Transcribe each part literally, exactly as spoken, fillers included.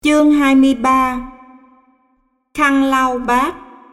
Chương hai mươi ba. Khăn lau bát.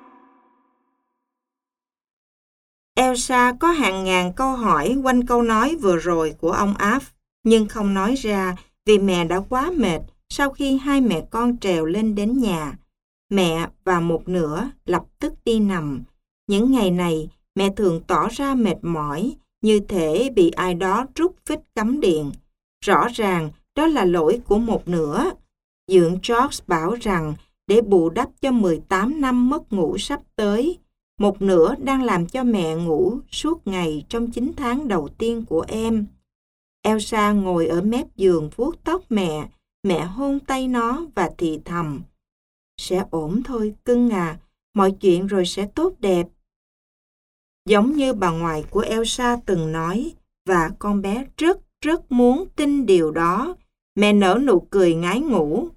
Elsa có hàng ngàn câu hỏi quanh câu nói vừa rồi của ông Alf, nhưng không nói ra vì mẹ đã quá mệt sau khi hai mẹ con trèo lên đến nhà. Mẹ và một nửa lập tức đi nằm. Những ngày này, mẹ thường tỏ ra mệt mỏi, như thể bị ai đó rút phích cắm điện. Rõ ràng đó là lỗi của một nửa. Dượng George bảo rằng để bù đắp cho mười tám năm mất ngủ sắp tới, một nửa đang làm cho mẹ ngủ suốt ngày trong chín tháng đầu tiên của em. Elsa ngồi ở mép giường vuốt tóc mẹ, mẹ hôn tay nó và thì thầm: "Sẽ ổn thôi cưng à, mọi chuyện rồi sẽ tốt đẹp." Giống như bà ngoại của Elsa từng nói, và con bé rất rất muốn tin điều đó, mẹ nở nụ cười ngái ngủ.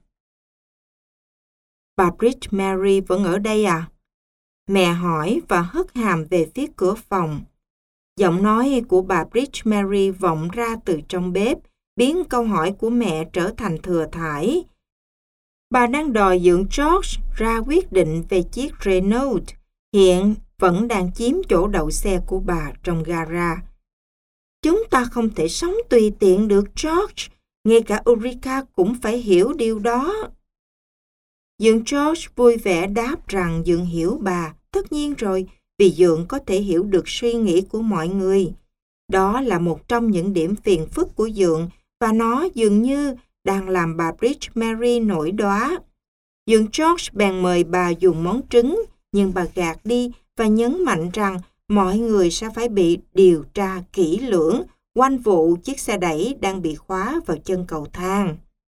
"Bà Bridge Mary vẫn ở đây à?" Mẹ hỏi và hất hàm về phía cửa phòng. Giọng nói của bà Bridge Mary vọng ra từ trong bếp, biến câu hỏi của mẹ trở thành thừa thãi. "Bà đang đòi dượng George ra quyết định về chiếc Renault, hiện vẫn đang chiếm chỗ đậu xe của bà trong gara. Chúng ta không thể sống tùy tiện được George, ngay cả Ulrika cũng phải hiểu điều đó." Dượng George vui vẻ đáp rằng dượng hiểu bà, tất nhiên rồi, vì dượng có thể hiểu được suy nghĩ của mọi người. Đó là một trong những điểm phiền phức của dượng, và nó dường như đang làm bà Bridge Mary nổi đoá. Dượng George bèn mời bà dùng món trứng, nhưng bà gạt đi và nhấn mạnh rằng mọi người sẽ phải bị điều tra kỹ lưỡng quanh vụ chiếc xe đẩy đang bị khóa vào chân cầu thang.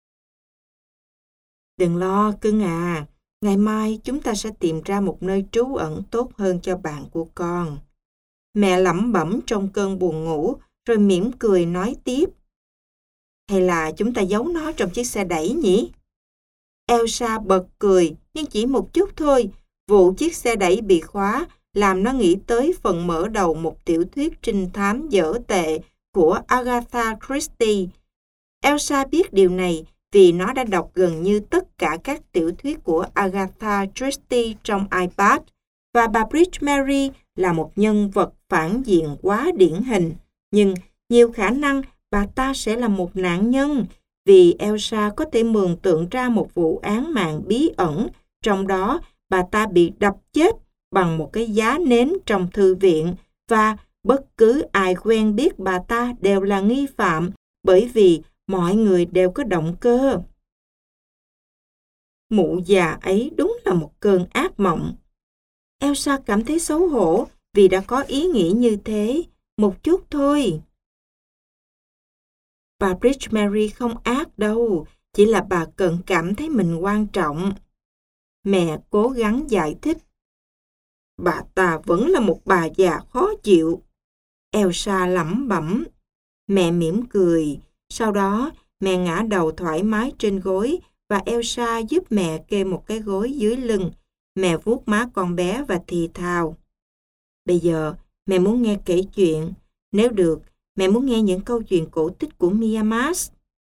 "Đừng lo cưng à, ngày mai chúng ta sẽ tìm ra một nơi trú ẩn tốt hơn cho bạn của con." Mẹ lẩm bẩm trong cơn buồn ngủ, rồi mỉm cười nói tiếp: "Hay là chúng ta giấu nó trong chiếc xe đẩy nhỉ?" Elsa bật cười, nhưng chỉ một chút thôi. Vụ chiếc xe đẩy bị khóa làm nó nghĩ tới phần mở đầu một tiểu thuyết trinh thám dở tệ của Agatha Christie. Elsa biết điều này vì nó đã đọc gần như tất cả các tiểu thuyết của Agatha Christie trong iPad, và bà Bridge Mary là một nhân vật phản diện quá điển hình. Nhưng nhiều khả năng bà ta sẽ là một nạn nhân, vì Elsa có thể mường tượng ra một vụ án mạng bí ẩn, trong đó bà ta bị đập chết bằng một cái giá nến trong thư viện, và bất cứ ai quen biết bà ta đều là nghi phạm, bởi vì mọi người đều có động cơ. Mụ già ấy đúng là một cơn ác mộng. Elsa cảm thấy xấu hổ vì đã có ý nghĩ như thế, một chút thôi. Bà Bridge Mary không ác đâu, chỉ là bà cần cảm thấy mình quan trọng. Mẹ cố gắng giải thích. "Bà ta vẫn là một bà già khó chịu." Elsa lẩm bẩm. Mẹ mỉm cười. Sau đó, mẹ ngã đầu thoải mái trên gối, và Elsa giúp mẹ kê một cái gối dưới lưng. Mẹ vuốt má con bé và thì thào: "Bây giờ, mẹ muốn nghe kể chuyện. Nếu được, mẹ muốn nghe những câu chuyện cổ tích của Miamas."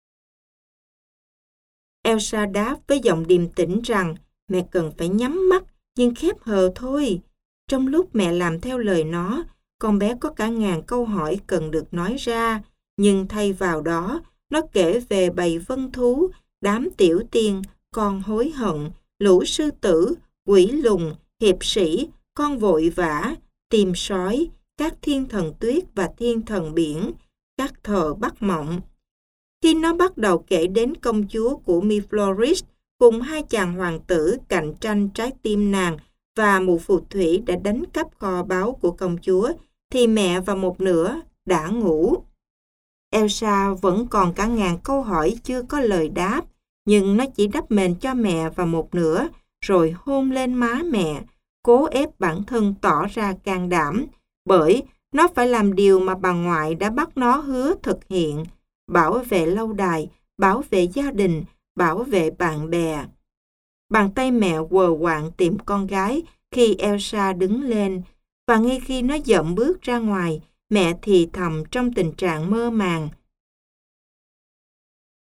Elsa đáp với giọng điềm tĩnh rằng mẹ cần phải nhắm mắt, nhưng khép hờ thôi. Trong lúc mẹ làm theo lời nó, con bé có cả ngàn câu hỏi cần được nói ra, nhưng thay vào đó, nó kể về bầy vân thú, đám tiểu tiên, con hối hận, lũ sư tử, quỷ lùng, hiệp sĩ, con vội vã, tìm sói, các thiên thần tuyết và thiên thần biển, các thợ bắt mộng. Khi nó bắt đầu kể đến công chúa của Mifloris cùng hai chàng hoàng tử cạnh tranh trái tim nàng, và mụ phù thủy đã đánh cắp kho báu của công chúa, thì mẹ và một nửa đã ngủ. Elsa vẫn còn cả ngàn câu hỏi chưa có lời đáp, nhưng nó chỉ đắp mền cho mẹ và một nửa, rồi hôn lên má mẹ, cố ép bản thân tỏ ra can đảm, bởi nó phải làm điều mà bà ngoại đã bắt nó hứa thực hiện: bảo vệ lâu đài, bảo vệ gia đình, bảo vệ bạn bè. Bàn tay mẹ quờ quạng tìm con gái khi Elsa đứng lên, và ngay khi nó dậm bước ra ngoài, mẹ thì thầm trong tình trạng mơ màng: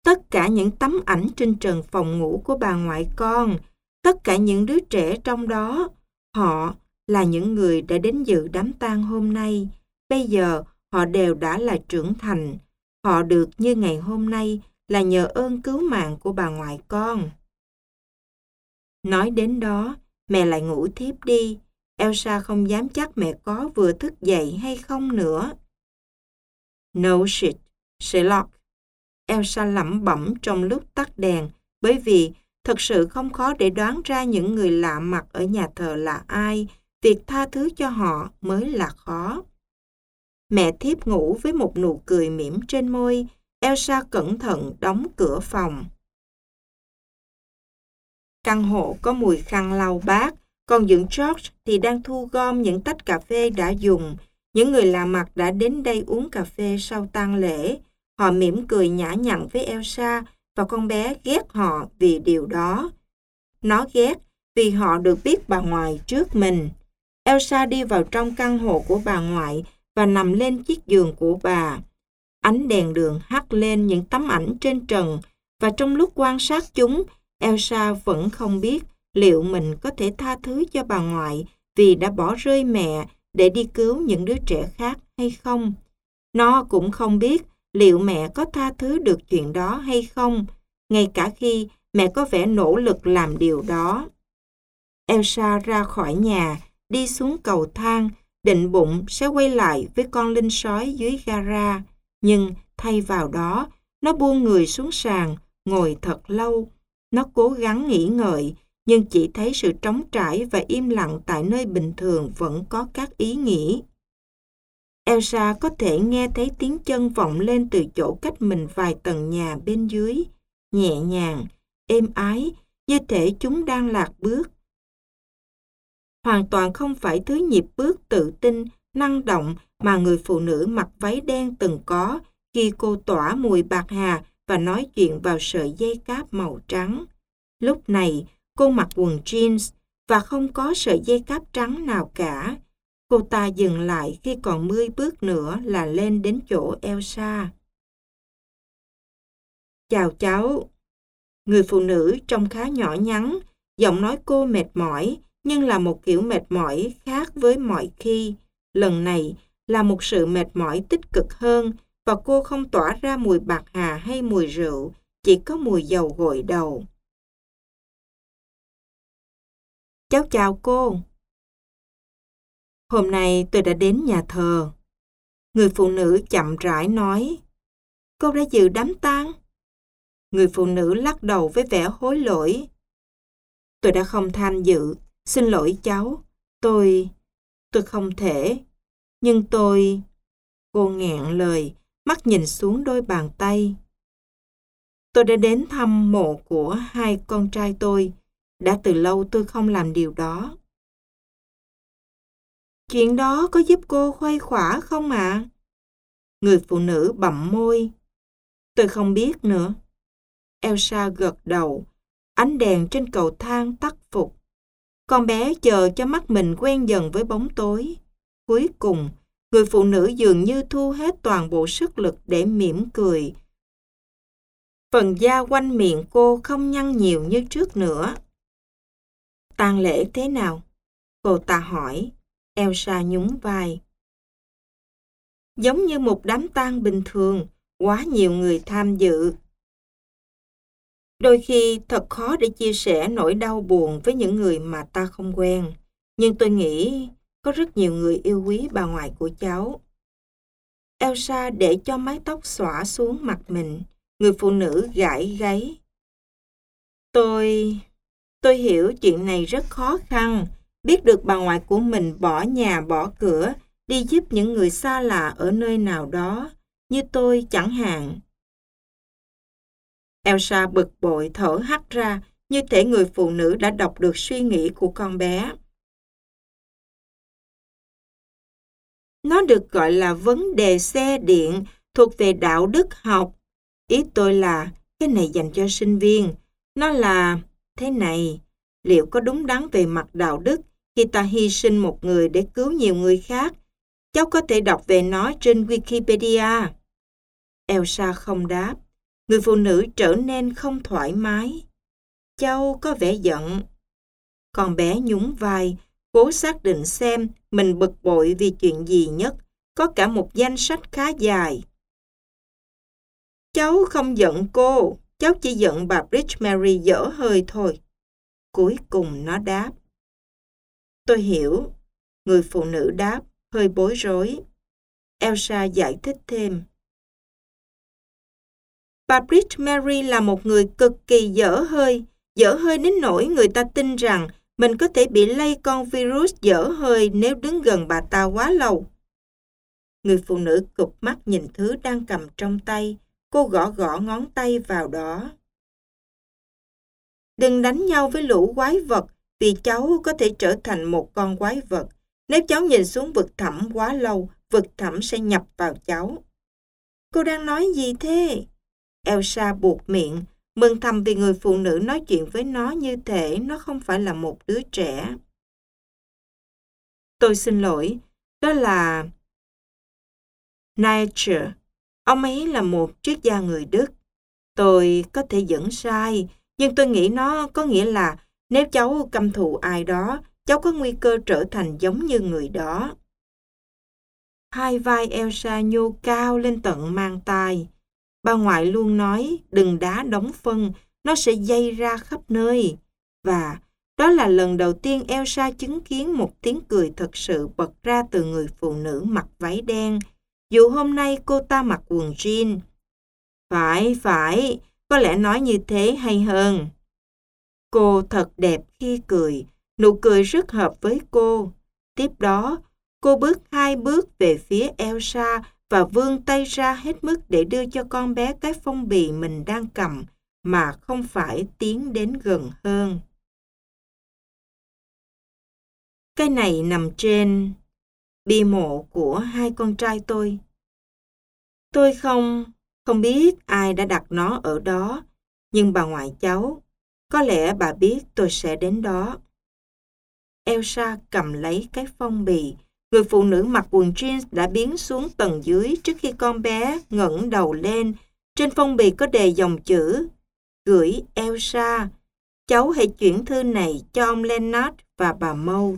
tất cả những tấm ảnh trên trần phòng ngủ của bà ngoại con, tất cả những đứa trẻ trong đó, họ là những người đã đến dự đám tang hôm nay. Bây giờ họ đều đã là trưởng thành. Họ được như ngày hôm nay là nhờ ơn cứu mạng của bà ngoại con. Nói đến đó, mẹ lại ngủ thiếp đi. Elsa không dám chắc mẹ có vừa thức dậy hay không nữa. No shit, Sherlock. Elsa lẩm bẩm trong lúc tắt đèn, bởi vì thật sự không khó để đoán ra những người lạ mặt ở nhà thờ là ai. Việc tha thứ cho họ mới là khó. Mẹ thiếp ngủ với một nụ cười mỉm trên môi. Elsa cẩn thận đóng cửa phòng. Căn hộ có mùi khăn lau bát, còn dưỡng George thì đang thu gom những tách cà phê đã dùng. Những người lạ mặt đã đến đây uống cà phê sau tang lễ. Họ mỉm cười nhã nhặn với Elsa và con bé ghét họ vì điều đó. Nó ghét vì họ được biết bà ngoại trước mình. Elsa đi vào trong căn hộ của bà ngoại và nằm lên chiếc giường của bà. Ánh đèn đường hắt lên những tấm ảnh trên trần và trong lúc quan sát chúng, Elsa vẫn không biết liệu mình có thể tha thứ cho bà ngoại vì đã bỏ rơi mẹ để đi cứu những đứa trẻ khác hay không. Nó cũng không biết liệu mẹ có tha thứ được chuyện đó hay không, ngay cả khi mẹ có vẻ nỗ lực làm điều đó. Elsa ra khỏi nhà, đi xuống cầu thang, định bụng sẽ quay lại với con linh sói dưới gara. Nhưng thay vào đó, nó buông người xuống sàn, ngồi thật lâu. Nó cố gắng nghĩ ngợi, nhưng chỉ thấy sự trống trải và im lặng tại nơi bình thường vẫn có các ý nghĩ. Elsa có thể nghe thấy tiếng chân vọng lên từ chỗ cách mình vài tầng nhà bên dưới, nhẹ nhàng, êm ái, như thể chúng đang lạc bước. Hoàn toàn không phải thứ nhịp bước tự tin, năng động mà người phụ nữ mặc váy đen từng có khi cô tỏa mùi bạc hà và nói chuyện vào sợi dây cáp màu trắng. Lúc này, cô mặc quần jeans và không có sợi dây cáp trắng nào cả. Cô ta dừng lại khi còn mười bước nữa là lên đến chỗ Elsa. Chào cháu. Người phụ nữ trông khá nhỏ nhắn, giọng nói cô mệt mỏi, nhưng là một kiểu mệt mỏi khác với mọi khi. Lần này là một sự mệt mỏi tích cực hơn và cô không tỏa ra mùi bạc hà hay mùi rượu, chỉ có mùi dầu gội đầu. Cháu chào cô. Hôm nay tôi đã đến nhà thờ. Người phụ nữ chậm rãi nói. Cô đã dự đám tang? Người phụ nữ lắc đầu với vẻ hối lỗi. Tôi đã không tham dự. Xin lỗi cháu. Tôi... tôi không thể. Nhưng tôi... Cô nghẹn lời, mắt nhìn xuống đôi bàn tay. Tôi đã đến thăm mộ của hai con trai tôi. Đã từ lâu tôi không làm điều đó. Chuyện đó có giúp cô khuây khỏa không ạ? À? Người phụ nữ bặm môi. Tôi không biết nữa. Elsa gật đầu. Ánh đèn trên cầu thang tắt phục. Con bé chờ cho mắt mình quen dần với bóng tối. Cuối cùng, người phụ nữ dường như thu hết toàn bộ sức lực để mỉm cười. Phần da quanh miệng cô không nhăn nhiều như trước nữa. Tang lễ thế nào? Cô ta hỏi. Elsa nhún vai. Giống như một đám tang bình thường, quá nhiều người tham dự. Đôi khi thật khó để chia sẻ nỗi đau buồn với những người mà ta không quen. Nhưng tôi nghĩ có rất nhiều người yêu quý bà ngoại của cháu. Elsa để cho mái tóc xõa xuống mặt mình. Người phụ nữ gãi gáy. Tôi... tôi hiểu chuyện này rất khó khăn. Biết được bà ngoại của mình bỏ nhà bỏ cửa, đi giúp những người xa lạ ở nơi nào đó, như tôi chẳng hạn. Elsa bực bội thở hắt ra, như thể người phụ nữ đã đọc được suy nghĩ của con bé. Nó được gọi là vấn đề xe điện, thuộc về đạo đức học. Ý tôi là, cái này dành cho sinh viên. Nó là, thế này, liệu có đúng đắn về mặt đạo đức khi ta hy sinh một người để cứu nhiều người khác? Cháu có thể đọc về nó trên Wikipedia. Elsa không đáp. Người phụ nữ trở nên không thoải mái. Cháu có vẻ giận. Con bé nhún vai, cố xác định xem mình bực bội vì chuyện gì nhất. Có cả một danh sách khá dài. Cháu không giận cô, cháu chỉ giận bà Bridge Mary dở hơi thôi. Cuối cùng nó đáp. Tôi hiểu. Người phụ nữ đáp, hơi bối rối. Elsa giải thích thêm. Bà Bridge Mary là một người cực kỳ dở hơi, dở hơi đến nỗi người ta tin rằng mình có thể bị lây con virus dở hơi nếu đứng gần bà ta quá lâu. Người phụ nữ cụp mắt nhìn thứ đang cầm trong tay, cô gõ gõ ngón tay vào đó. Đừng đánh nhau với lũ quái vật, vì cháu có thể trở thành một con quái vật. Nếu cháu nhìn xuống vực thẳm quá lâu, vực thẳm sẽ nhập vào cháu. Cô đang nói gì thế? Elsa buột miệng, mừng thầm vì người phụ nữ nói chuyện với nó như thể nó không phải là một đứa trẻ. Tôi xin lỗi, đó là Nietzsche. Ông ấy là một triết gia người Đức. Tôi có thể dẫn sai, nhưng tôi nghĩ nó có nghĩa là nếu cháu căm thù ai đó, cháu có nguy cơ trở thành giống như người đó. Hai vai Elsa nhô cao lên tận mang tai. Bà ngoại luôn nói đừng đá đóng phân, nó sẽ dây ra khắp nơi. Và đó là lần đầu tiên Elsa chứng kiến một tiếng cười thật sự bật ra từ người phụ nữ mặc váy đen, dù hôm nay cô ta mặc quần jean. Phải, phải, có lẽ nói như thế hay hơn. Cô thật đẹp khi cười, nụ cười rất hợp với cô. Tiếp đó, cô bước hai bước về phía Elsa và vươn tay ra hết mức để đưa cho con bé cái phong bì mình đang cầm, mà không phải tiến đến gần hơn. Cái này nằm trên bia mộ của hai con trai tôi. Tôi không, không biết ai đã đặt nó ở đó, nhưng bà ngoại cháu, có lẽ bà biết tôi sẽ đến đó. Elsa cầm lấy cái phong bì. Người phụ nữ mặc quần jeans đã biến xuống tầng dưới trước khi con bé ngẩng đầu lên. Trên phong bì có đề dòng chữ: Gửi Elsa. Cháu hãy chuyển thư này cho ông Leonard và bà Maud.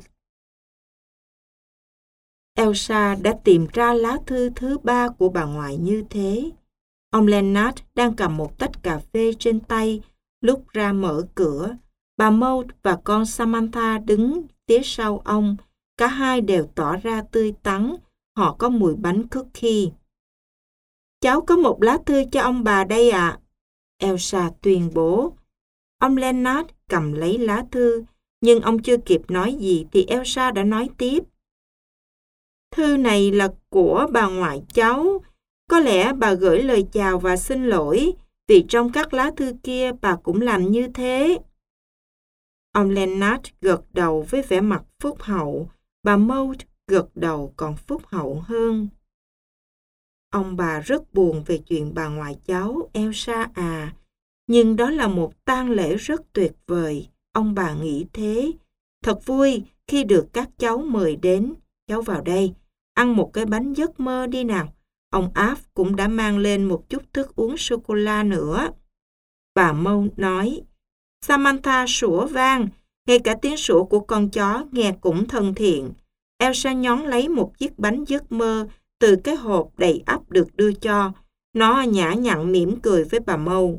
Elsa đã tìm ra lá thư thứ ba của bà ngoại như thế. Ông Leonard đang cầm một tách cà phê trên tay, lúc ra mở cửa. Bà Maud và con Samantha đứng phía sau ông. Cả hai đều tỏ ra tươi tắn, họ có mùi bánh cookie. Cháu có một lá thư cho ông bà đây ạ, à, Elsa tuyên bố. Ông Leonard cầm lấy lá thư, nhưng ông chưa kịp nói gì thì Elsa đã nói tiếp. Thư này là của bà ngoại cháu. Có lẽ bà gửi lời chào và xin lỗi, vì trong các lá thư kia bà cũng làm như thế. Ông Leonard gật đầu với vẻ mặt phúc hậu. Bà Maud gật đầu còn phúc hậu hơn. Ông bà rất buồn về chuyện bà ngoại cháu, Elsa à. Nhưng đó là một tang lễ rất tuyệt vời, ông bà nghĩ thế. Thật vui khi được các cháu mời đến. Cháu vào đây, ăn một cái bánh giấc mơ đi nào. Ông Alf cũng đã mang lên một chút thức uống sô-cô-la nữa. Bà Maud nói. Samantha sủa vang, ngay cả tiếng sủa của con chó nghe cũng thân thiện. Elsa nhón lấy một chiếc bánh giấc mơ từ cái hộp đầy ắp được đưa cho. Nó nhã nhặn mỉm cười với bà Maud.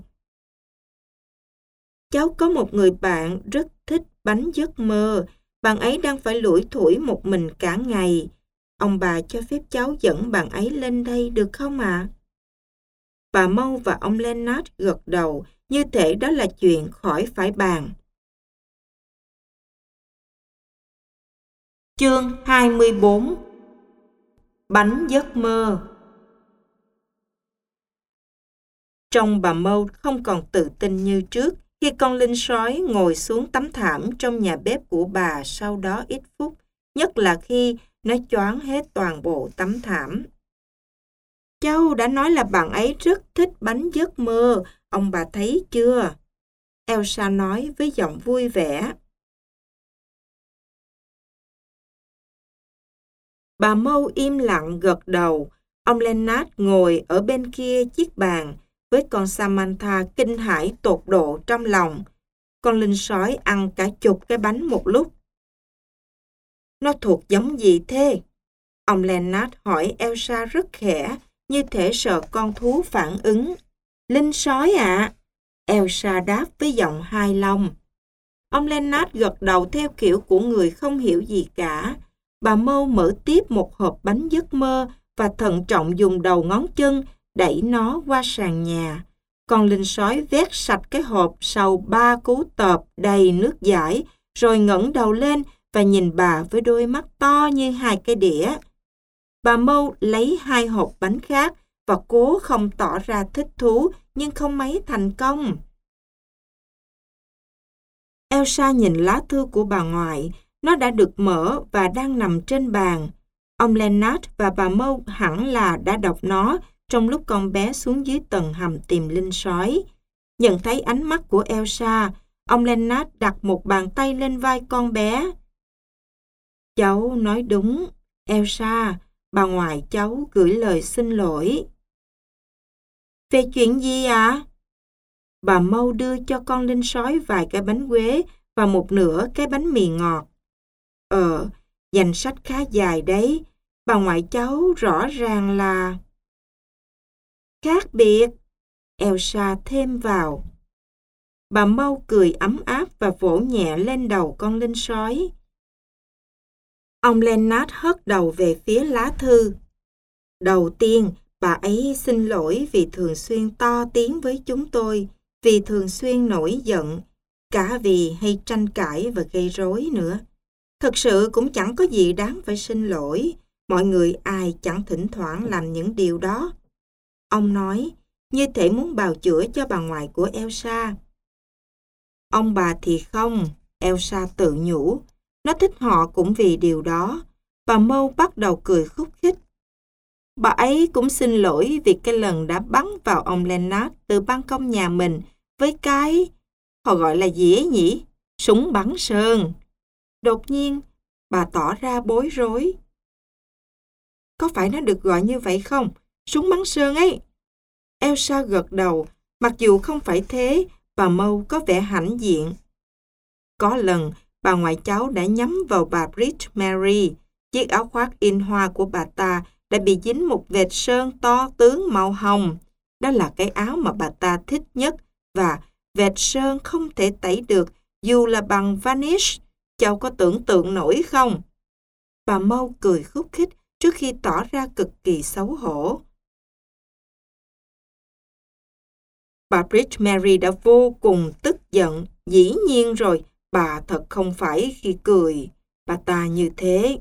Cháu có một người bạn rất thích bánh giấc mơ. Bạn ấy đang phải lủi thủi một mình cả ngày. Ông bà cho phép cháu dẫn bạn ấy lên đây được không ạ? À? Bà Maud và ông Leonard gật đầu, như thể đó là chuyện khỏi phải bàn. Chương hai mươi bốn. Bánh giấc mơ. Trông bà Maud không còn tự tin như trước khi con linh sói ngồi xuống tấm thảm trong nhà bếp của bà sau đó ít phút, nhất là khi nó choáng hết toàn bộ tấm thảm. Cháu đã nói là bạn ấy rất thích bánh giấc mơ, ông bà thấy chưa? Elsa nói với giọng vui vẻ. Bà Maud im lặng gật đầu. Ông Leonard ngồi ở bên kia chiếc bàn, với con Samantha kinh hãi tột độ trong lòng. Con linh sói ăn cả chục cái bánh một lúc. Nó thuộc giống gì thế? Ông Leonard hỏi Elsa rất khẽ, như thể sợ con thú phản ứng. Linh sói ạ. À? Elsa đáp với giọng hài lòng. Ông Leonard gật đầu theo kiểu của người không hiểu gì cả. Bà Mâu mở tiếp một hộp bánh giấc mơ và thận trọng dùng đầu ngón chân đẩy nó qua sàn nhà. Con linh sói vét sạch cái hộp sau ba cú tợp đầy nước dãi, rồi ngẩng đầu lên và nhìn bà với đôi mắt to như hai cái đĩa. Bà Mâu lấy hai hộp bánh khác và cố không tỏ ra thích thú, nhưng không mấy thành công. Elsa nhìn lá thư của bà ngoại. Nó đã được mở và đang nằm trên bàn. Ông Leonard và bà Mâu hẳn là đã đọc nó trong lúc con bé xuống dưới tầng hầm tìm linh sói. Nhận thấy ánh mắt của Elsa, ông Leonard đặt một bàn tay lên vai con bé. Cháu nói đúng, Elsa, bà ngoại cháu gửi lời xin lỗi. Về chuyện gì ạ? À? Bà Mâu đưa cho con linh sói vài cái bánh quế và một nửa cái bánh mì ngọt. Ờ, danh sách khá dài đấy. Bà ngoại cháu rõ ràng là... Khác biệt, Elsa thêm vào. Bà Mâu cười ấm áp và vỗ nhẹ lên đầu con linh sói. Ông Leonard hất đầu về phía lá thư. Đầu tiên, bà ấy xin lỗi vì thường xuyên to tiếng với chúng tôi, vì thường xuyên nổi giận, cả vì hay tranh cãi và gây rối nữa. Thật sự cũng chẳng có gì đáng phải xin lỗi, mọi người ai chẳng thỉnh thoảng làm những điều đó. Ông nói, như thể muốn bào chữa cho bà ngoại của Elsa. Ông bà thì không, Elsa tự nhủ. Nó thích họ cũng vì điều đó. Bà Mâu bắt đầu cười khúc khích. Bà ấy cũng xin lỗi vì cái lần đã bắn vào ông Leonard từ ban công nhà mình với cái, họ gọi là gì ấy nhỉ? Súng bắn sơn. Đột nhiên, bà tỏ ra bối rối. Có phải nó được gọi như vậy không? Súng bắn sơn ấy. Elsa gật đầu, mặc dù không phải thế, bà Mâu có vẻ hãnh diện. Có lần, bà ngoại cháu đã nhắm vào bà Bridge Mary. Chiếc áo khoác in hoa của bà ta đã bị dính một vệt sơn to tướng màu hồng. Đó là cái áo mà bà ta thích nhất và vệt sơn không thể tẩy được dù là bằng varnish. Cháu có tưởng tượng nổi không? Bà Mâu cười khúc khích trước khi tỏ ra cực kỳ xấu hổ. Bà Bridge Mary đã vô cùng tức giận. Dĩ nhiên rồi, bà thật không phải khi cười. Bà ta như thế.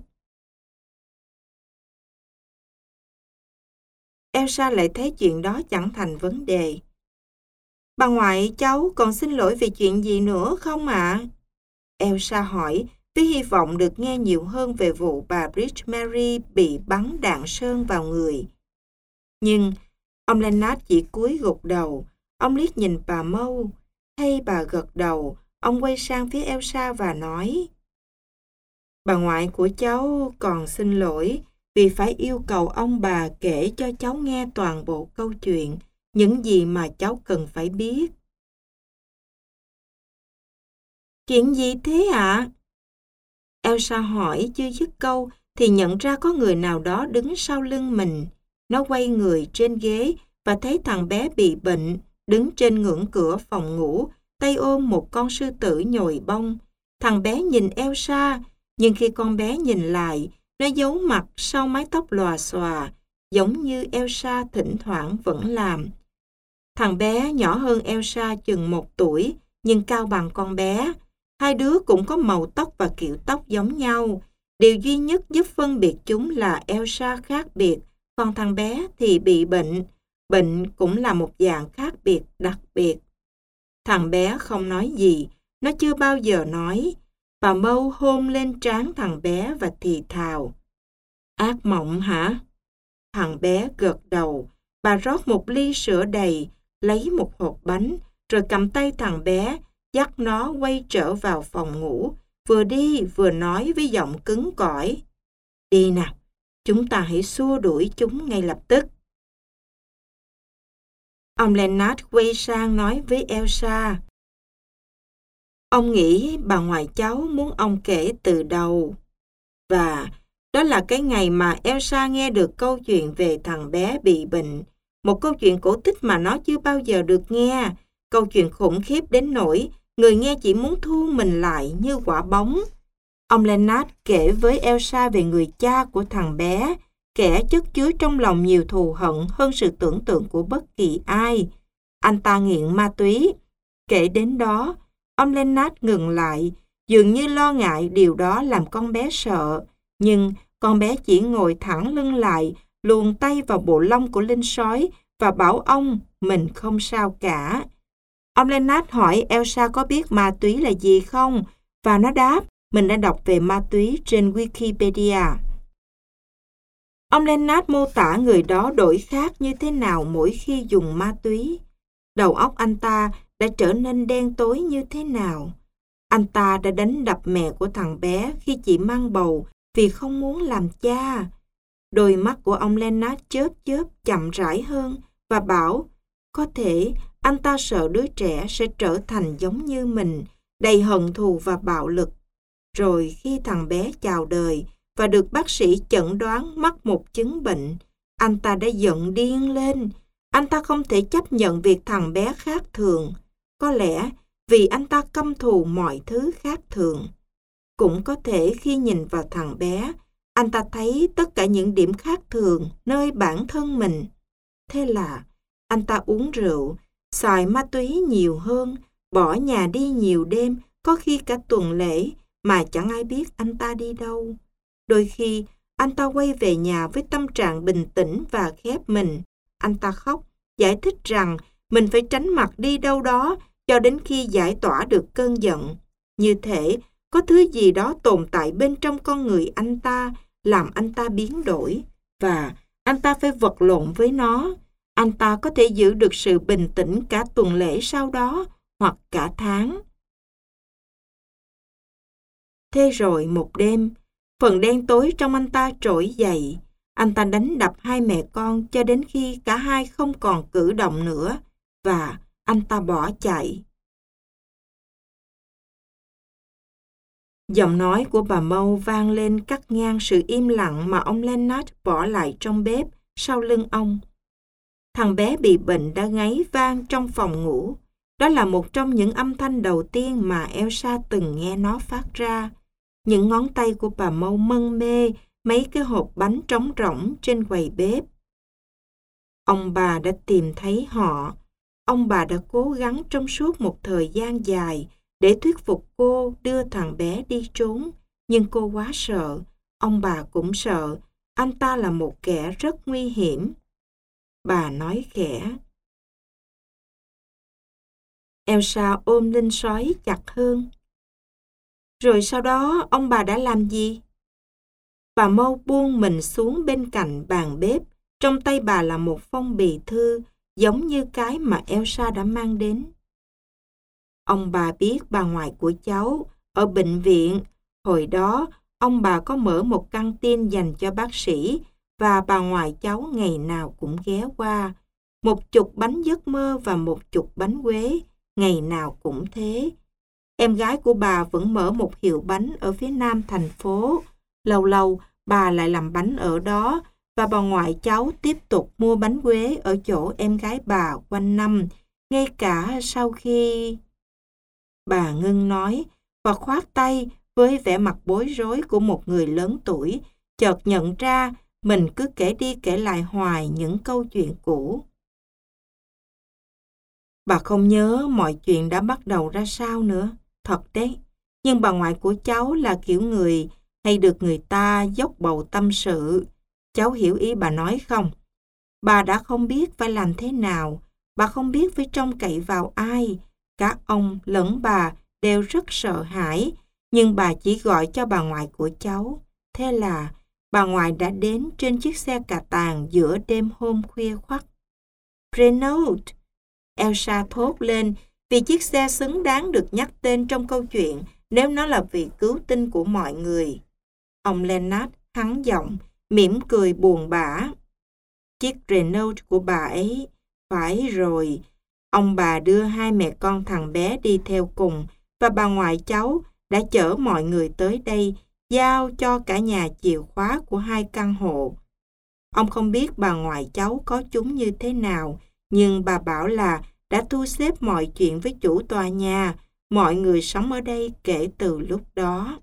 Elsa lại thấy chuyện đó chẳng thành vấn đề. Bà ngoại cháu còn xin lỗi về chuyện gì nữa không ạ? À? Elsa hỏi với hy vọng được nghe nhiều hơn về vụ bà Bridge Mary bị bắn đạn sơn vào người. Nhưng ông Leonard chỉ cúi gục đầu. Ông liếc nhìn bà Mâu. Thay bà gật đầu, ông quay sang phía Elsa và nói: Bà ngoại của cháu còn xin lỗi vì phải yêu cầu ông bà kể cho cháu nghe toàn bộ câu chuyện, những gì mà cháu cần phải biết. Chuyện gì thế ạ? À? Elsa hỏi chưa dứt câu thì nhận ra có người nào đó đứng sau lưng mình. Nó quay người trên ghế và thấy thằng bé bị bệnh, đứng trên ngưỡng cửa phòng ngủ, tay ôm một con sư tử nhồi bông. Thằng bé nhìn Elsa, nhưng khi con bé nhìn lại, nó giấu mặt sau mái tóc lòa xòa, giống như Elsa thỉnh thoảng vẫn làm. Thằng bé nhỏ hơn Elsa chừng một tuổi, nhưng cao bằng con bé. Hai đứa cũng có màu tóc và kiểu tóc giống nhau. Điều duy nhất giúp phân biệt chúng là Elsa khác biệt, còn thằng bé thì bị bệnh. Bệnh cũng là một dạng khác biệt đặc biệt. Thằng bé không nói gì, nó chưa bao giờ nói. Bà Mâu hôn lên trán thằng bé và thì thào. Ác mộng hả? Thằng bé gật đầu. Bà rót một ly sữa đầy, lấy một hộp bánh, rồi cầm tay thằng bé, dắt nó quay trở vào phòng ngủ, vừa đi vừa nói với giọng cứng cỏi. Đi nào, chúng ta hãy xua đuổi chúng ngay lập tức. Ông Leonard quay sang nói với Elsa. Ông nghĩ bà ngoại cháu muốn ông kể từ đầu. Và đó là cái ngày mà Elsa nghe được câu chuyện về thằng bé bị bệnh. Một câu chuyện cổ tích mà nó chưa bao giờ được nghe. Câu chuyện khủng khiếp đến nỗi người nghe chỉ muốn thu mình lại như quả bóng. Ông Leonard kể với Elsa về người cha của thằng bé, kẻ chất chứa trong lòng nhiều thù hận hơn sự tưởng tượng của bất kỳ ai. Anh ta nghiện ma túy. Kể đến đó, ông Leonard ngừng lại, dường như lo ngại điều đó làm con bé sợ. Nhưng con bé chỉ ngồi thẳng lưng lại, luồn tay vào bộ lông của Linh sói và bảo ông mình không sao cả. Ông Leonard hỏi Elsa có biết ma túy là gì không, và nó đáp mình đã đọc về ma túy trên Wikipedia. Ông Leonard mô tả người đó đổi khác như thế nào mỗi khi dùng ma túy. Đầu óc anh ta đã trở nên đen tối như thế nào. Anh ta đã đánh đập mẹ của thằng bé khi chị mang bầu vì không muốn làm cha. Đôi mắt của ông Leonard chớp chớp chậm rãi hơn và bảo, có thể anh ta sợ đứa trẻ sẽ trở thành giống như mình, đầy hận thù và bạo lực. Rồi khi thằng bé chào đời và được bác sĩ chẩn đoán mắc một chứng bệnh, anh ta đã giận điên lên. Anh ta không thể chấp nhận việc thằng bé khác thường. Có lẽ vì anh ta căm thù mọi thứ khác thường. Cũng có thể khi nhìn vào thằng bé, anh ta thấy tất cả những điểm khác thường nơi bản thân mình. Thế là anh ta uống rượu, xài ma túy nhiều hơn, bỏ nhà đi nhiều đêm, có khi cả tuần lễ mà chẳng ai biết anh ta đi đâu. Đôi khi anh ta quay về nhà với tâm trạng bình tĩnh và khép mình. Anh ta khóc, giải thích rằng mình phải tránh mặt đi đâu đó cho đến khi giải tỏa được cơn giận. Như thể có thứ gì đó tồn tại bên trong con người anh ta làm anh ta biến đổi và anh ta phải vật lộn với nó. Anh ta có thể giữ được sự bình tĩnh cả tuần lễ sau đó hoặc cả tháng. Thế rồi một đêm, phần đen tối trong anh ta trỗi dậy. Anh ta đánh đập hai mẹ con cho đến khi cả hai không còn cử động nữa và anh ta bỏ chạy. Giọng nói của bà Mâu vang lên cắt ngang sự im lặng mà ông Leonard bỏ lại trong bếp sau lưng ông. Thằng bé bị bệnh đã ngáy vang trong phòng ngủ. Đó là một trong những âm thanh đầu tiên mà Elsa từng nghe nó phát ra. Những ngón tay của bà Mâu mân mê mấy cái hộp bánh trống rỗng trên quầy bếp. Ông bà đã tìm thấy họ. Ông bà đã cố gắng trong suốt một thời gian dài để thuyết phục cô đưa thằng bé đi trốn. Nhưng cô quá sợ. Ông bà cũng sợ. Anh ta là một kẻ rất nguy hiểm. Bà nói khẽ. Elsa ôm Linh sói chặt hơn. Rồi sau đó ông bà đã làm gì? Bà Mâu buông mình xuống bên cạnh bàn bếp. Trong tay bà là một phong bì thư giống như cái mà Elsa đã mang đến. Ông bà biết bà ngoại của cháu ở bệnh viện. Hồi đó, ông bà có mở một căng tin dành cho bác sĩ và bà ngoại cháu ngày nào cũng ghé qua. Một chục bánh giấc mơ và một chục bánh quế, ngày nào cũng thế. Em gái của bà vẫn mở một hiệu bánh ở phía nam thành phố. Lâu lâu, bà lại làm bánh ở đó và bà ngoại cháu tiếp tục mua bánh quế ở chỗ em gái bà quanh năm, ngay cả sau khi... Bà ngưng nói và khoát tay với vẻ mặt bối rối của một người lớn tuổi, chợt nhận ra mình cứ kể đi kể lại hoài những câu chuyện cũ. Bà không nhớ mọi chuyện đã bắt đầu ra sao nữa, thật đấy. Nhưng bà ngoại của cháu là kiểu người hay được người ta dốc bầu tâm sự. Cháu hiểu ý bà nói không? Bà đã không biết phải làm thế nào, bà không biết phải trông cậy vào ai. Cả ông lẫn bà đều rất sợ hãi, nhưng bà chỉ gọi cho bà ngoại của cháu. Thế là bà ngoại đã đến trên chiếc xe cà tàng giữa đêm hôm khuya khoắt. Renault! Elsa thốt lên vì chiếc xe xứng đáng được nhắc tên trong câu chuyện nếu nó là vì cứu tinh của mọi người. Ông Leonard hắn giọng, mỉm cười buồn bã. Chiếc Renault của bà ấy, Phải rồi, ông bà đưa hai mẹ con thằng bé đi theo cùng và bà ngoại cháu đã chở mọi người tới đây, giao cho cả nhà chìa khóa của hai căn hộ. Ông không biết bà ngoại cháu có chúng như thế nào, nhưng bà bảo là đã thu xếp mọi chuyện với chủ tòa nhà, mọi người sống ở đây kể từ lúc đó.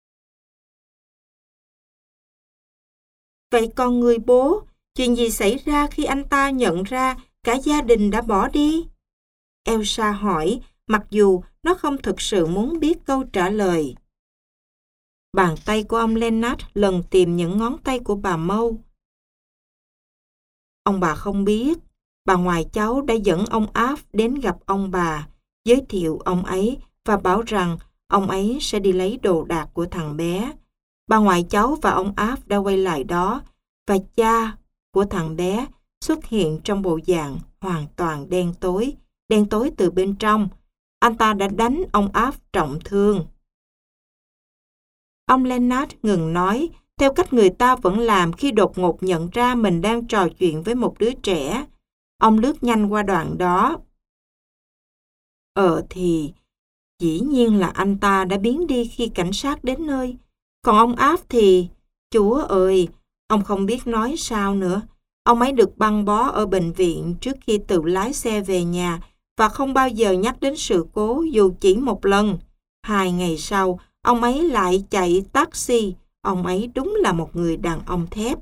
Vậy còn người bố, chuyện gì xảy ra khi anh ta nhận ra cả gia đình đã bỏ đi? Elsa hỏi, mặc dù nó không thực sự muốn biết câu trả lời. Bàn tay của ông Leonard lần tìm những ngón tay của bà Mâu. Ông bà không biết, bà ngoại cháu đã dẫn ông Alf đến gặp ông bà, giới thiệu ông ấy và bảo rằng ông ấy sẽ đi lấy đồ đạc của thằng bé. Bà ngoại cháu và ông Alf đã quay lại đó, và cha của thằng bé xuất hiện trong bộ dạng hoàn toàn đen tối, đen tối từ bên trong. Anh ta đã đánh ông Alf trọng thương. Ông Leonard ngừng nói, theo cách người ta vẫn làm khi đột ngột nhận ra mình đang trò chuyện với một đứa trẻ. Ông lướt nhanh qua đoạn đó. Ờ thì, dĩ nhiên là anh ta đã biến đi khi cảnh sát đến nơi. Còn ông Alf thì, Chúa ơi, ông không biết nói sao nữa. Ông ấy được băng bó ở bệnh viện trước khi tự lái xe về nhà và không bao giờ nhắc đến sự cố dù chỉ một lần. Hai ngày sau, ông ấy lại chạy taxi. Ông ấy đúng là một người đàn ông thép.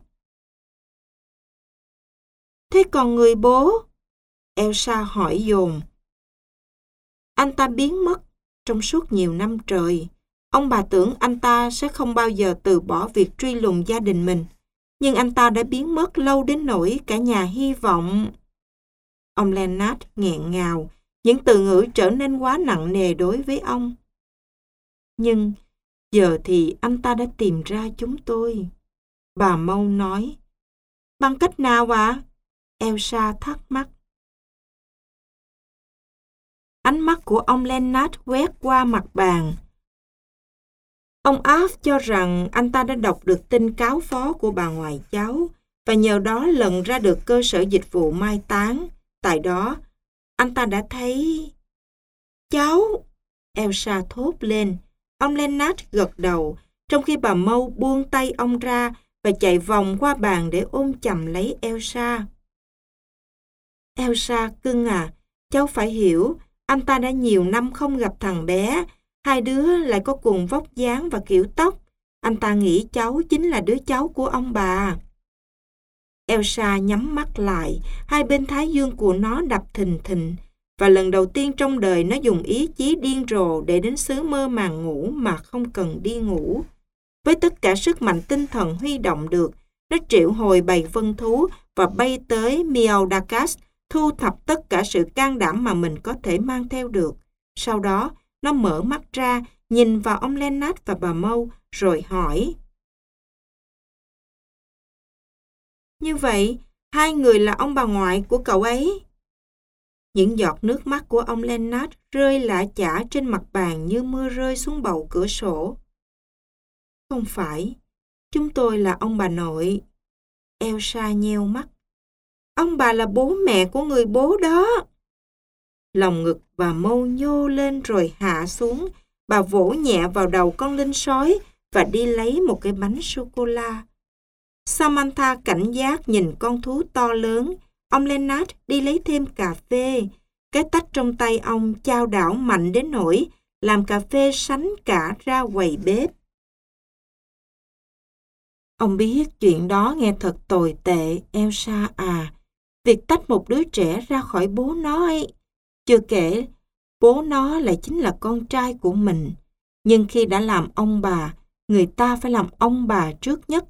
Thế còn người bố? Elsa hỏi dồn. Anh ta biến mất trong suốt nhiều năm trời. Ông bà tưởng anh ta sẽ không bao giờ từ bỏ việc truy lùng gia đình mình. Nhưng anh ta đã biến mất lâu đến nỗi cả nhà hy vọng. Ông Leonard nghẹn ngào, những từ ngữ trở nên quá nặng nề đối với ông. Nhưng giờ thì anh ta đã tìm ra chúng tôi. Bà Mâu nói. Bằng cách nào ạ? À? Elsa thắc mắc. Ánh mắt của ông Leonard quét qua mặt bàn. Ông Alf cho rằng anh ta đã đọc được tin cáo phó của bà ngoại cháu và nhờ đó lần ra được cơ sở dịch vụ mai táng. Tại đó, anh ta đã thấy... Cháu! Elsa thốt lên. Ông Leonard gật đầu, trong khi bà Mâu buông tay ông ra và chạy vòng qua bàn để ôm chầm lấy Elsa. Elsa cưng à, cháu phải hiểu, anh ta đã nhiều năm không gặp thằng bé, hai đứa lại có cùng vóc dáng và kiểu tóc. Anh ta nghĩ cháu chính là đứa cháu của ông bà. Elsa nhắm mắt lại, hai bên thái dương của nó đập thình thình, và lần đầu tiên trong đời nó dùng ý chí điên rồ để đến xứ mơ màng ngủ mà không cần đi ngủ. Với tất cả sức mạnh tinh thần huy động được, nó triệu hồi bầy vân thú và bay tới Miaudakas, thu thập tất cả sự can đảm mà mình có thể mang theo được. Sau đó, nó mở mắt ra, nhìn vào ông Leonard và bà Mâu, rồi hỏi. Như vậy, hai người là ông bà ngoại của cậu ấy? Những giọt nước mắt của ông Leonard rơi lả chả trên mặt bàn như mưa rơi xuống bầu cửa sổ. Không phải, chúng tôi là ông bà nội. Elsa nheo mắt. Ông bà là bố mẹ của người bố đó. Lòng ngực bà Mâu nhô lên rồi hạ xuống. Bà vỗ nhẹ vào đầu con linh sói và đi lấy một cái bánh sô-cô-la. Samantha cảnh giác nhìn con thú to lớn. Ông Leonard đi lấy thêm cà phê. Cái tách trong tay ông chao đảo mạnh đến nỗi làm cà phê sánh cả ra quầy bếp. Ông biết chuyện đó nghe thật tồi tệ, Elsa à. Việc tách một đứa trẻ ra khỏi bố nó ấy. Chưa kể, bố nó lại chính là con trai của mình. Nhưng khi đã làm ông bà, người ta phải làm ông bà trước nhất.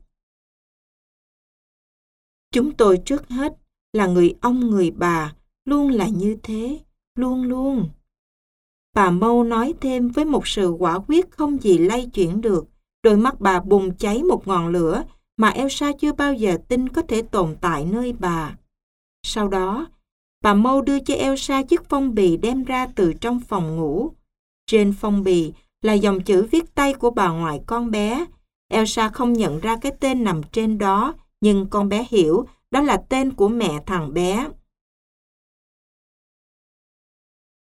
Chúng tôi trước hết là người ông người bà, luôn là như thế, luôn luôn. Bà Mâu nói thêm với một sự quả quyết không gì lay chuyển được. Đôi mắt bà bùng cháy một ngọn lửa mà Elsa chưa bao giờ tin có thể tồn tại nơi bà. Sau đó, bà Mâu đưa cho Elsa chiếc phong bì đem ra từ trong phòng ngủ. Trên phong bì là dòng chữ viết tay của bà ngoại con bé. Elsa không nhận ra cái tên nằm trên đó, nhưng con bé hiểu đó là tên của mẹ thằng bé.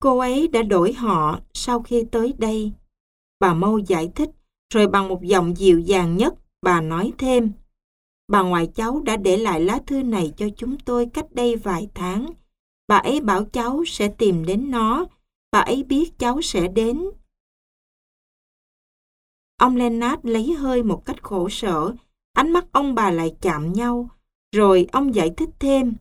Cô ấy đã đổi họ sau khi tới đây. Bà Mâu giải thích, rồi bằng một giọng dịu dàng nhất, bà nói thêm. Bà ngoại cháu đã để lại lá thư này cho chúng tôi cách đây vài tháng. Bà ấy bảo cháu sẽ tìm đến nó. Bà ấy biết cháu sẽ đến. Ông Leonard lấy hơi một cách khổ sở. Ánh mắt ông bà lại chạm nhau. Rồi ông giải thích thêm.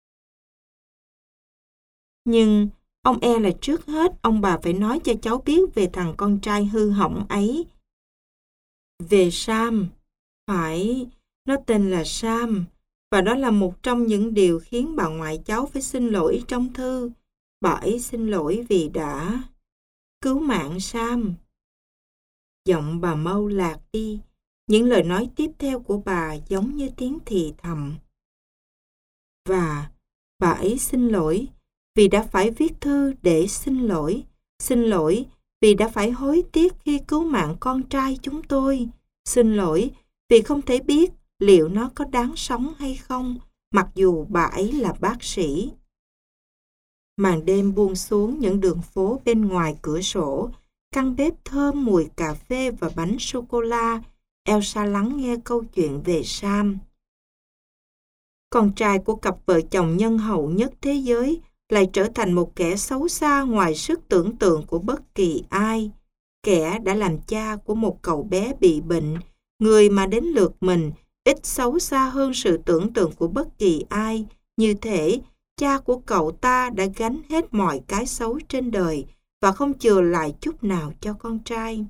Nhưng ông e là trước hết ông bà phải nói cho cháu biết về thằng con trai hư hỏng ấy. Về Sam. Phải, nó tên là Sam. Và đó là một trong những điều khiến bà ngoại cháu phải xin lỗi trong thư. Bà ấy xin lỗi vì đã cứu mạng Sam. Giọng bà Mâu lạc đi. Những lời nói tiếp theo của bà giống như tiếng thì thầm. Và bà ấy xin lỗi vì đã phải viết thư để xin lỗi. Xin lỗi vì đã phải hối tiếc khi cứu mạng con trai chúng tôi. Xin lỗi vì không thể biết liệu nó có đáng sống hay không, mặc dù bà ấy là bác sĩ. Màn đêm buông xuống những đường phố bên ngoài cửa sổ, căn bếp thơm mùi cà phê và bánh sô-cô-la. Elsa lắng nghe câu chuyện về Sam. Con trai của cặp vợ chồng nhân hậu nhất thế giới lại trở thành một kẻ xấu xa ngoài sức tưởng tượng của bất kỳ ai. Kẻ đã làm cha của một cậu bé bị bệnh, người mà đến lượt mình ít xấu xa hơn sự tưởng tượng của bất kỳ ai. Như thể cha của cậu ta đã gánh hết mọi cái xấu trên đời và không chừa lại chút nào cho con trai.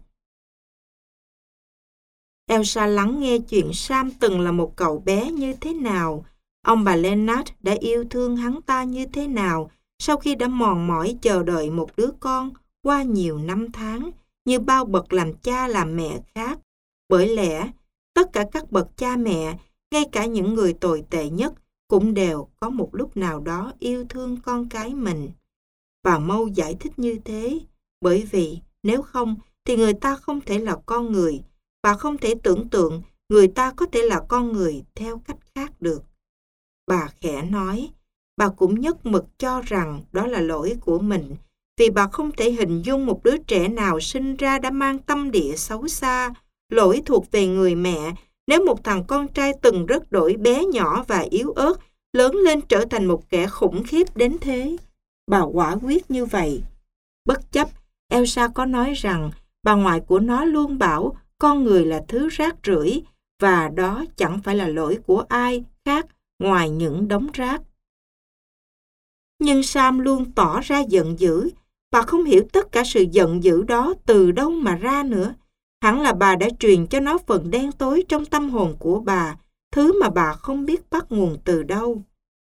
Elsa lắng nghe chuyện Sam từng là một cậu bé như thế nào, ông bà Leonard đã yêu thương hắn ta như thế nào sau khi đã mòn mỏi chờ đợi một đứa con qua nhiều năm tháng, như bao bậc làm cha làm mẹ khác. Bởi lẽ, tất cả các bậc cha mẹ, ngay cả những người tồi tệ nhất, cũng đều có một lúc nào đó yêu thương con cái mình. Bà Mâu giải thích như thế, bởi vì nếu không thì người ta không thể là con người. Bà không thể tưởng tượng người ta có thể là con người theo cách khác được. Bà khẽ nói, bà cũng nhất mực cho rằng đó là lỗi của mình, vì bà không thể hình dung một đứa trẻ nào sinh ra đã mang tâm địa xấu xa. Lỗi thuộc về người mẹ. Nếu một thằng con trai từng rất đổi bé nhỏ và yếu ớt, lớn lên trở thành một kẻ khủng khiếp đến thế. Bà quả quyết như vậy. Bất chấp, Elsa có nói rằng bà ngoại của nó luôn bảo con người là thứ rác rưởi, và đó chẳng phải là lỗi của ai khác ngoài những đống rác. Nhưng Sam luôn tỏ ra giận dữ. Bà không hiểu tất cả sự giận dữ đó từ đâu mà ra nữa. Hẳn là bà đã truyền cho nó phần đen tối trong tâm hồn của bà, thứ mà bà không biết bắt nguồn từ đâu.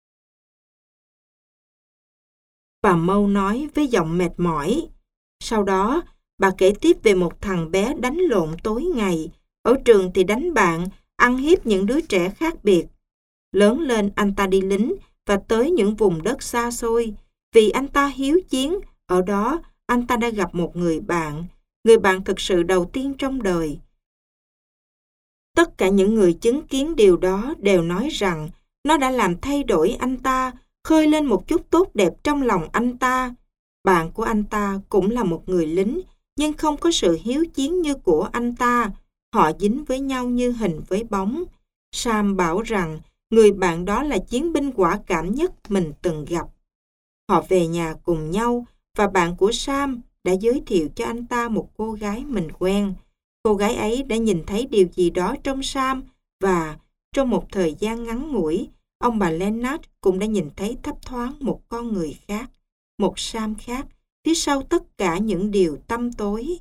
Bà Mâu nói với giọng mệt mỏi. Sau đó, bà kể tiếp về một thằng bé đánh lộn tối ngày. Ở trường thì đánh bạn, ăn hiếp những đứa trẻ khác biệt. Lớn lên anh ta đi lính và tới những vùng đất xa xôi. Vì anh ta hiếu chiến, ở đó anh ta đã gặp một người bạn, người bạn thực sự đầu tiên trong đời. Tất cả những người chứng kiến điều đó đều nói rằng nó đã làm thay đổi anh ta, khơi lên một chút tốt đẹp trong lòng anh ta. Bạn của anh ta cũng là một người lính, nhưng không có sự hiếu chiến như của anh ta. Họ dính với nhau như hình với bóng. Sam bảo rằng người bạn đó là chiến binh quả cảm nhất mình từng gặp. Họ về nhà cùng nhau và bạn của Sam đã giới thiệu cho anh ta một cô gái mình quen. Cô gái ấy đã nhìn thấy điều gì đó trong Sam và trong một thời gian ngắn ngủi, ông bà Leonard cũng đã nhìn thấy thấp thoáng một con người khác, một Sam khác, phía sau tất cả những điều tăm tối.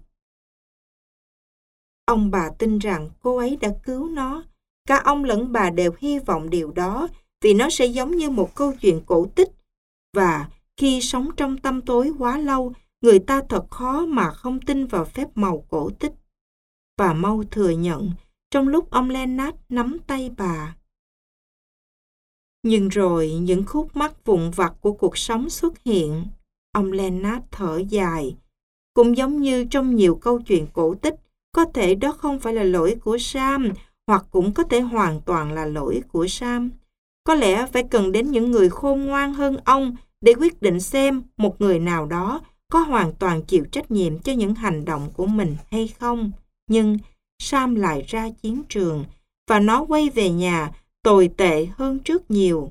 Ông bà tin rằng cô ấy đã cứu nó. Cả ông lẫn bà đều hy vọng điều đó vì nó sẽ giống như một câu chuyện cổ tích. Và khi sống trong tăm tối quá lâu, người ta thật khó mà không tin vào phép màu cổ tích. Bà Mâu thừa nhận trong lúc ông Leonard nắm tay bà. Nhưng rồi những khúc mắc vụn vặt của cuộc sống xuất hiện. Ông Leonard thở dài. Cũng giống như trong nhiều câu chuyện cổ tích, có thể đó không phải là lỗi của Sam, hoặc cũng có thể hoàn toàn là lỗi của Sam. Có lẽ phải cần đến những người khôn ngoan hơn ông để quyết định xem một người nào đó có hoàn toàn chịu trách nhiệm cho những hành động của mình hay không. Nhưng Sam lại ra chiến trường, và nó quay về nhà tồi tệ hơn trước nhiều.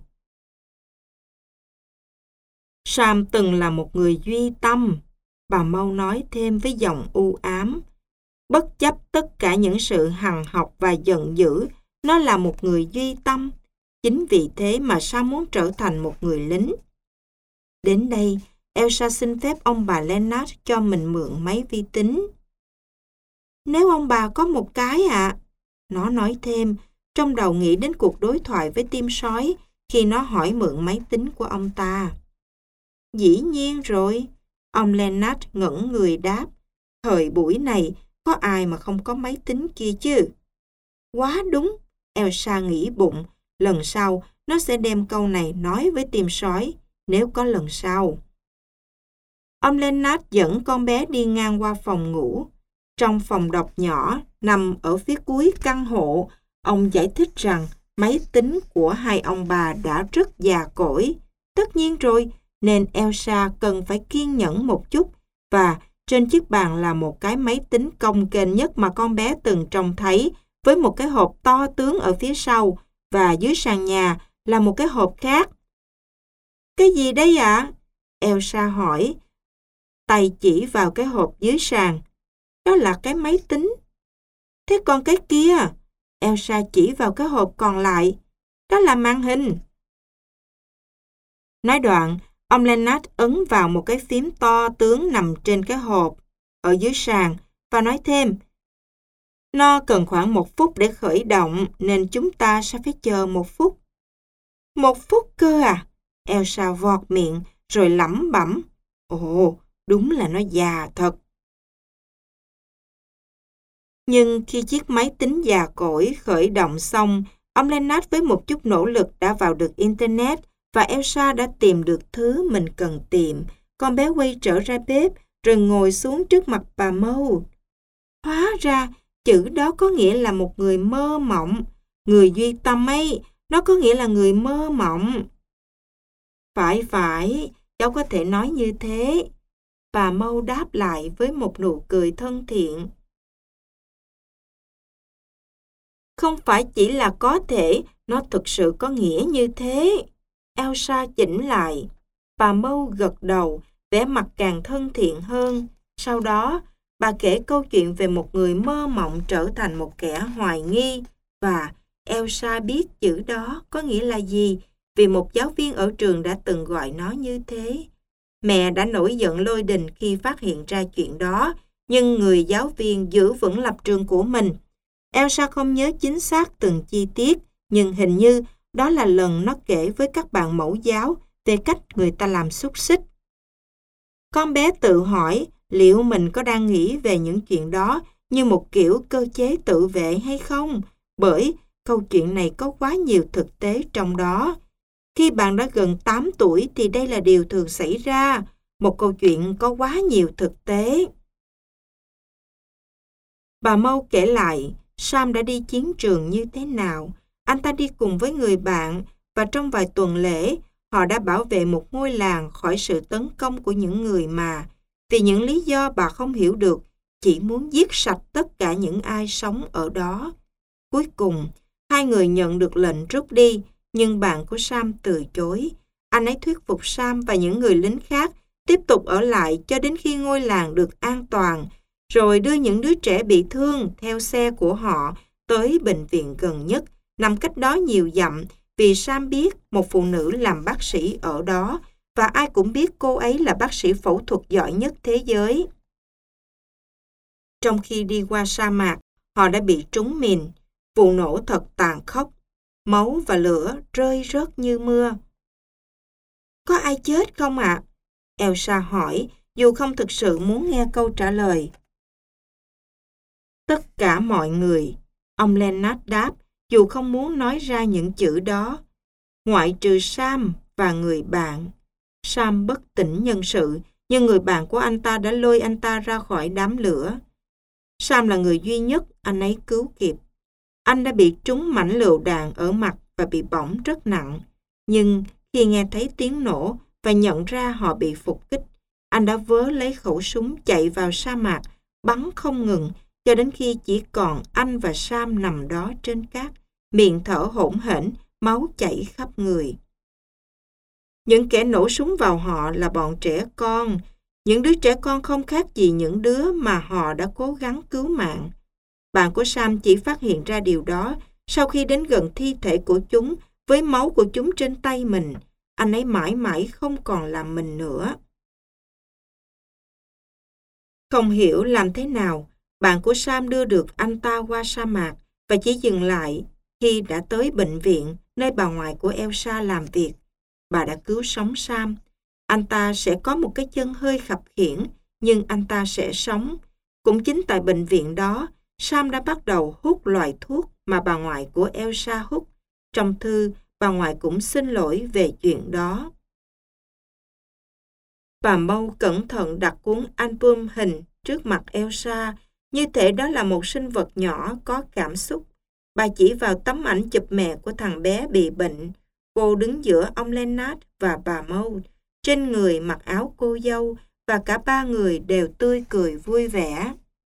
Sam từng là một người duy tâm, bà Mau nói thêm với giọng u ám. Bất chấp tất cả những sự hằn học và giận dữ, nó là một người duy tâm. Chính vì thế mà Sam muốn trở thành một người lính. Đến đây, Elsa xin phép ông bà Lennart cho mình mượn máy vi tính. Nếu ông bà có một cái ạ, à, nó nói thêm, trong đầu nghĩ đến cuộc đối thoại với Tim sói khi nó hỏi mượn máy tính của ông ta. Dĩ nhiên rồi, ông Lennart ngẩn người đáp. Thời buổi này, có ai mà không có máy tính kia chứ? Quá đúng, Elsa nghĩ bụng. Lần sau, nó sẽ đem câu này nói với Tim sói, nếu có lần sau. Ông Lennart dẫn con bé đi ngang qua phòng ngủ. Trong phòng đọc nhỏ, nằm ở phía cuối căn hộ, ông giải thích rằng máy tính của hai ông bà đã rất già cỗi. Tất nhiên rồi, nên Elsa cần phải kiên nhẫn một chút, và trên chiếc bàn là một cái máy tính cồng kềnh nhất mà con bé từng trông thấy, với một cái hộp to tướng ở phía sau, và dưới sàn nhà là một cái hộp khác. Cái gì đây ạ? À? Elsa hỏi, tay chỉ vào cái hộp dưới sàn. Đó là cái máy tính. Thế còn cái kia? Elsa chỉ vào cái hộp còn lại. Đó là màn hình. Nói đoạn, ông Lennart ấn vào một cái phím to tướng nằm trên cái hộp ở dưới sàn và nói thêm, nó cần khoảng một phút để khởi động nên chúng ta sẽ phải chờ một phút. Một phút cơ à? Elsa vọt miệng rồi lẩm bẩm. Ồ, đúng là nó già thật. Nhưng khi chiếc máy tính già cỗi khởi động xong, ông Lennart với một chút nỗ lực đã vào được Internet và Elsa đã tìm được thứ mình cần tìm. Con bé quay trở ra bếp rồi ngồi xuống trước mặt bà Mau. Hóa ra, chữ đó có nghĩa là một người mơ mộng. Người duy tâm ấy, nó có nghĩa là người mơ mộng. Phải phải, cháu có thể nói như thế. Bà Mau đáp lại với một nụ cười thân thiện. Không phải chỉ là có thể, nó thực sự có nghĩa như thế. Elsa chỉnh lại. Bà Mau gật đầu, vẻ mặt càng thân thiện hơn. Sau đó, bà kể câu chuyện về một người mơ mộng trở thành một kẻ hoài nghi. Và Elsa biết chữ đó có nghĩa là gì, vì một giáo viên ở trường đã từng gọi nó như thế. Mẹ đã nổi giận lôi đình khi phát hiện ra chuyện đó, nhưng người giáo viên giữ vững lập trường của mình. Elsa không nhớ chính xác từng chi tiết, nhưng hình như đó là lần nó kể với các bạn mẫu giáo về cách người ta làm xúc xích. Con bé tự hỏi liệu mình có đang nghĩ về những chuyện đó như một kiểu cơ chế tự vệ hay không, bởi câu chuyện này có quá nhiều thực tế trong đó. Khi bạn đã gần tám tuổi thì đây là điều thường xảy ra, một câu chuyện có quá nhiều thực tế. Bà Mau kể lại Sam đã đi chiến trường như thế nào. Anh ta đi cùng với người bạn và trong vài tuần lễ, họ đã bảo vệ một ngôi làng khỏi sự tấn công của những người mà, vì những lý do bà không hiểu được, chỉ muốn giết sạch tất cả những ai sống ở đó. Cuối cùng, hai người nhận được lệnh rút đi, nhưng bạn của Sam từ chối. Anh ấy thuyết phục Sam và những người lính khác tiếp tục ở lại cho đến khi ngôi làng được an toàn, rồi đưa những đứa trẻ bị thương theo xe của họ tới bệnh viện gần nhất, nằm cách đó nhiều dặm, vì Sam biết một phụ nữ làm bác sĩ ở đó, và ai cũng biết cô ấy là bác sĩ phẫu thuật giỏi nhất thế giới. Trong khi đi qua sa mạc, họ đã bị trúng mìn. Vụ nổ thật tàn khốc. Máu và lửa rơi rớt như mưa. Có ai chết không ạ? À? Elsa hỏi, dù không thực sự muốn nghe câu trả lời. Tất cả mọi người, ông Lennart đáp, dù không muốn nói ra những chữ đó, ngoại trừ Sam và người bạn. Sam bất tỉnh nhân sự, nhưng người bạn của anh ta đã lôi anh ta ra khỏi đám lửa. Sam là người duy nhất anh ấy cứu kịp. Anh đã bị trúng mảnh lựu đạn ở mặt và bị bỏng rất nặng. Nhưng khi nghe thấy tiếng nổ và nhận ra họ bị phục kích. Anh đã vớ lấy khẩu súng chạy vào sa mạc, bắn không ngừng, cho đến khi chỉ còn anh và Sam nằm đó trên cát, miệng thở hổn hển, máu chảy khắp người. Những kẻ nổ súng vào họ là bọn trẻ con. Những đứa trẻ con không khác gì những đứa mà họ đã cố gắng cứu mạng. Bạn của Sam chỉ phát hiện ra điều đó sau khi đến gần thi thể của chúng với máu của chúng trên tay mình. Anh ấy mãi mãi không còn là mình nữa. Không hiểu làm thế nào, bạn của Sam đưa được anh ta qua sa mạc và chỉ dừng lại khi đã tới bệnh viện nơi bà ngoại của Elsa làm việc. Bà đã cứu sống Sam. Anh ta sẽ có một cái chân hơi khập khiễng, nhưng anh ta sẽ sống. Cũng chính tại bệnh viện đó, Sam đã bắt đầu hút loại thuốc mà bà ngoại của Elsa hút. Trong thư, bà ngoại cũng xin lỗi về chuyện đó. Bà Mâu cẩn thận đặt cuốn album hình trước mặt Elsa, như thể đó là một sinh vật nhỏ có cảm xúc. Bà chỉ vào tấm ảnh chụp mẹ của thằng bé bị bệnh. Cô đứng giữa ông Leonard và bà Mâu, trên người mặc áo cô dâu, và cả ba người đều tươi cười vui vẻ.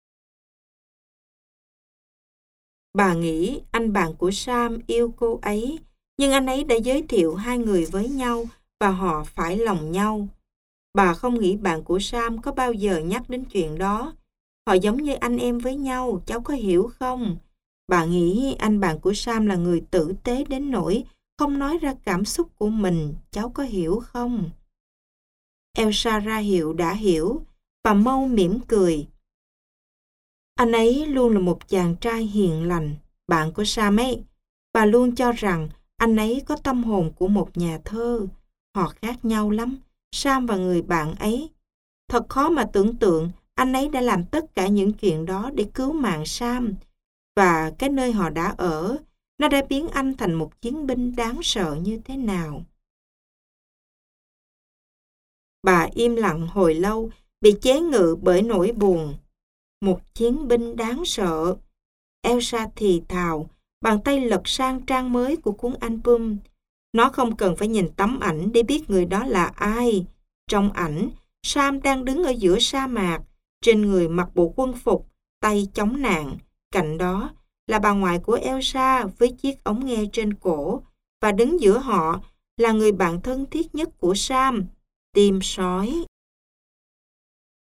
Bà nghĩ anh bạn của Sam yêu cô ấy, nhưng anh ấy đã giới thiệu hai người với nhau và họ phải lòng nhau. Bà không nghĩ bạn của Sam có bao giờ nhắc đến chuyện đó. Họ giống như anh em với nhau, cháu có hiểu không? Bà nghĩ anh bạn của Sam là người tử tế đến nỗi không nói ra cảm xúc của mình, cháu có hiểu không? Elsa ra hiệu đã hiểu. Bà Mâu mỉm cười. Anh ấy luôn là một chàng trai hiền lành, bạn của Sam ấy. Bà luôn cho rằng anh ấy có tâm hồn của một nhà thơ. Họ khác nhau lắm, Sam và người bạn ấy. Thật khó mà tưởng tượng anh ấy đã làm tất cả những chuyện đó để cứu mạng Sam. Và cái nơi họ đã ở, nó đã biến anh thành một chiến binh đáng sợ như thế nào. Bà im lặng hồi lâu, bị chế ngự bởi nỗi buồn. Một chiến binh đáng sợ. Elsa thì thào, bàn tay lật sang trang mới của cuốn album. Nó không cần phải nhìn tấm ảnh để biết người đó là ai. Trong ảnh, Sam đang đứng ở giữa sa mạc, trên người mặc bộ quân phục, tay chống nạn. Cạnh đó là bà ngoại của Elsa với chiếc ống nghe trên cổ, và đứng giữa họ là người bạn thân thiết nhất của Sam, Tim sói.